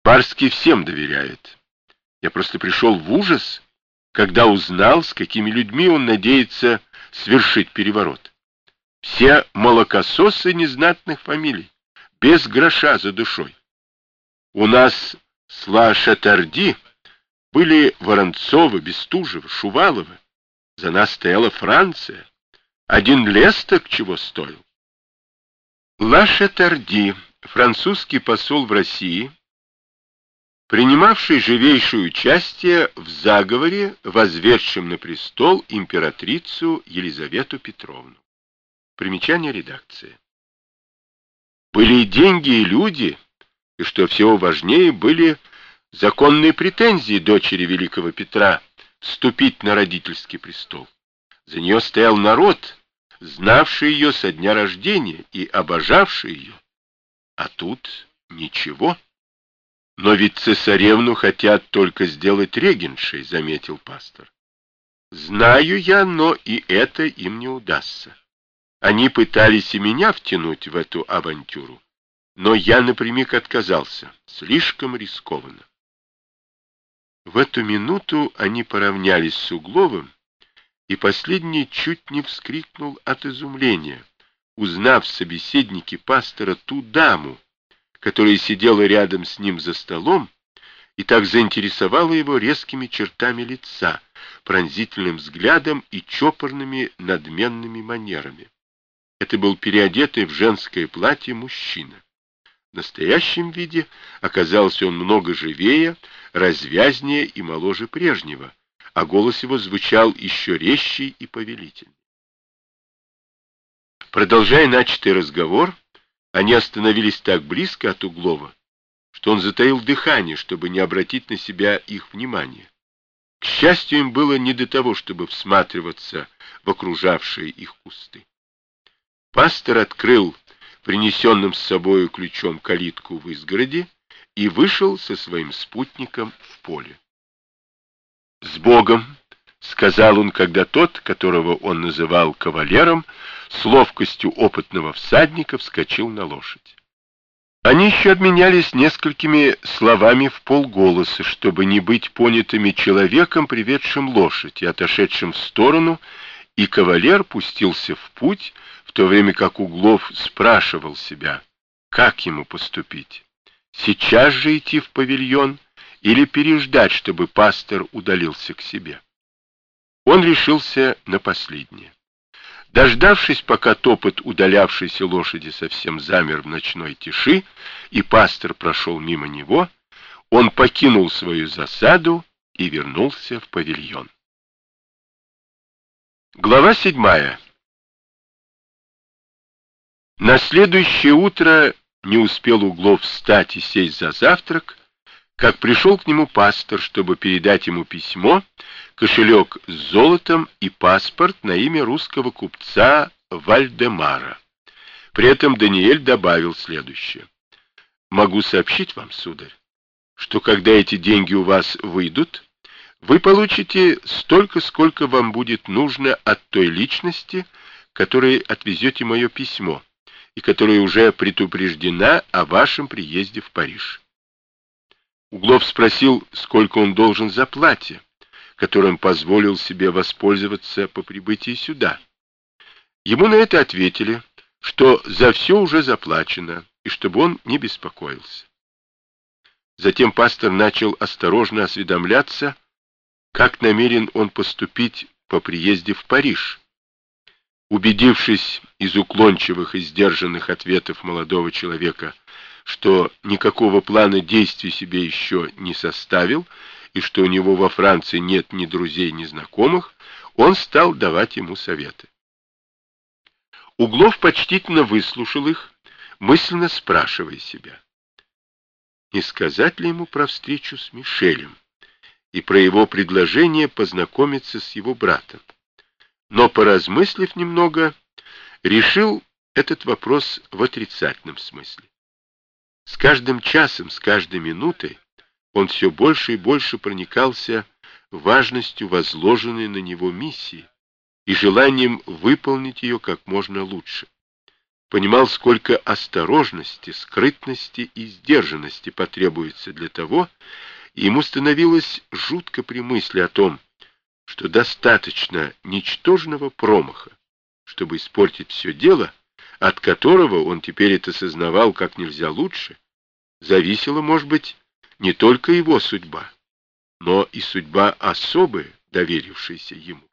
Барский всем доверяет. Я просто пришел в ужас, когда узнал, с какими людьми он надеется свершить переворот. Все молокососы незнатных фамилий, без гроша за душой. У нас с Ла-Шатарди были Воронцовы, Бестужевы, Шуваловы. За нас стояла Франция. Один Лесток чего стоил. Ла-Шатарди, французский посол в России, принимавший живейшее участие в заговоре, возведшем на престол императрицу Елизавету Петровну. Примечание редакции. Были и деньги, и люди, и, что всего важнее, были законные претензии дочери великого Петра вступить на родительский престол. За нее стоял народ, знавший ее со дня рождения и обожавший ее. А тут ничего. Но ведь цесаревну хотят только сделать регеншей, заметил пастор. Знаю я, но и это им не удастся. Они пытались и меня втянуть в эту авантюру, но я напрямик отказался. Слишком рискованно. В эту минуту они поравнялись с Угловым, и последний чуть не вскрикнул от изумления, узнав в собеседнике пастора ту даму, которая сидела рядом с ним за столом и так заинтересовала его резкими чертами лица, пронзительным взглядом и чопорными надменными манерами. Это был переодетый в женское платье мужчина. В настоящем виде оказался он много живее, развязнее и моложе прежнего, а голос его звучал еще резче и повелительнее. Продолжая начатый разговор, они остановились так близко от Углова, что он затаил дыхание, чтобы не обратить на себя их внимание. К счастью, им было не до того, чтобы всматриваться в окружавшие их кусты. Пастор открыл принесенным с собою ключом калитку в изгороди и вышел со своим спутником в поле. «С Богом!» — сказал он, когда тот, которого он называл кавалером, с ловкостью опытного всадника вскочил на лошадь. Они еще обменялись несколькими словами вполголоса, чтобы не быть понятыми человеком, приведшим лошадь и отошедшим в сторону, и кавалер пустился в путь, в то время как Углов спрашивал себя, как ему поступить: сейчас же идти в павильон или переждать, чтобы пастор удалился к себе. Он решился на последнее. Дождавшись, пока топот удалявшейся лошади совсем замер в ночной тиши, и пастор прошел мимо него, он покинул свою засаду и вернулся в павильон. Глава 7. На следующее утро не успел Углов встать и сесть за завтрак, как пришел к нему пастор, чтобы передать ему письмо, кошелек с золотом и паспорт на имя русского купца Вальдемара. При этом Даниэль добавил следующее. «Могу сообщить вам, сударь, что когда эти деньги у вас выйдут, вы получите столько, сколько вам будет нужно от той личности, которой отвезете мое письмо, и которая уже предупреждена о вашем приезде в Париж». Углов спросил, сколько он должен за платье, которым позволил себе воспользоваться по прибытии сюда. Ему на это ответили, что за все уже заплачено, и чтобы он не беспокоился. Затем пастор начал осторожно осведомляться, как намерен он поступить по приезде в Париж. Убедившись из уклончивых и сдержанных ответов молодого человека, что никакого плана действий себе еще не составил, и что у него во Франции нет ни друзей, ни знакомых, он стал давать ему советы. Углов почтительно выслушал их, мысленно спрашивая себя, не сказать ли ему про встречу с Мишелем и про его предложение познакомиться с его братом. Но, поразмыслив немного, решил этот вопрос в отрицательном смысле. С каждым часом, с каждой минутой он все больше и больше проникался важностью возложенной на него миссии и желанием выполнить ее как можно лучше. понимал, сколько осторожности, скрытности и сдержанности потребуется для того, и ему становилось жутко при мысли о том, что достаточно ничтожного промаха, чтобы испортить все дело, от которого, он теперь это сознавал как нельзя лучше, зависела, может быть, не только его судьба, но и судьба особы, доверившейся ему.